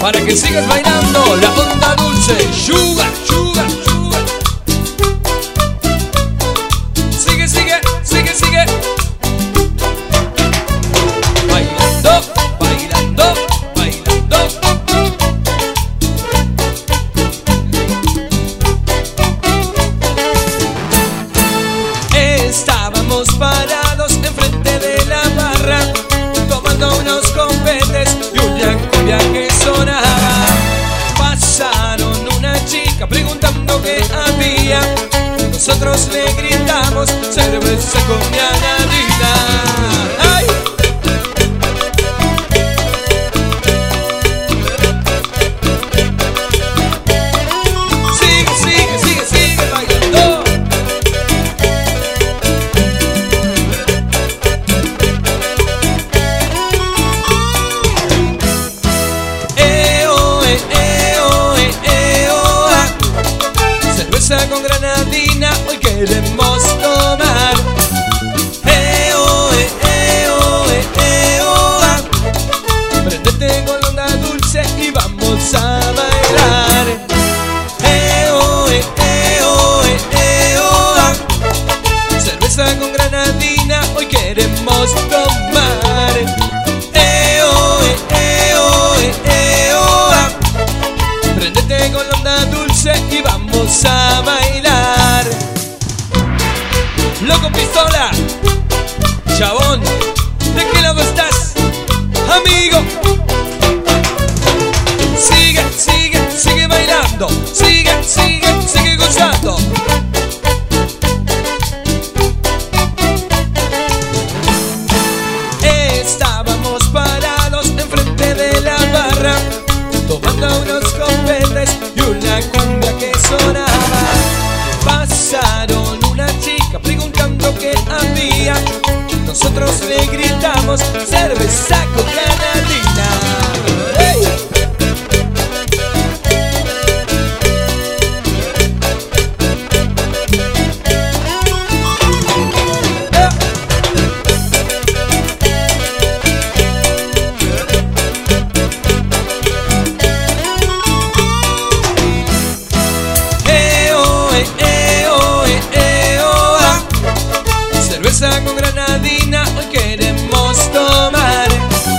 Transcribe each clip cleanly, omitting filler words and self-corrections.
para que sigas bailando la onda dulce. Sugar, sugar, sugar. Sigue, sigue, sigue, sigue. Bailando, bailando, bailando. Estábamos parados enfrente de la barra, tomando unos competes y una cumbia que sonaba. Pasaron una chica preguntando qué había. Nosotros le gritamos: cerveza con granadina. ¡Ay! Sigue, sigue, sigue, sigue bailando. Con granadina hoy queremos tomar. Prendete con la onda dulce y vamos a bailar. Cerveza con granadina hoy queremos tomar. Prendete con la onda dulce y vamos a bailar. Loco Pistola, Chabón, ¿de qué lado estás, amigo? Sigue, sigue, sigue bailando. Sigue, sigue, sigue gozando. Estábamos parados enfrente de la barra, tomando unos competes y una cumbia que sonaba. Pasaron una chica preguntando qué había. Nosotros le gritamos: cerveza con granadina. ¡Hey! Cerveza con granadina hoy queremos tomar.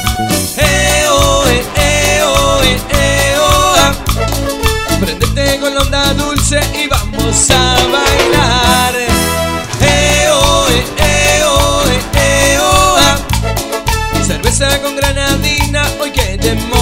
Prendete con la onda dulce y vamos a bailar. Cerveza con granadina hoy queremos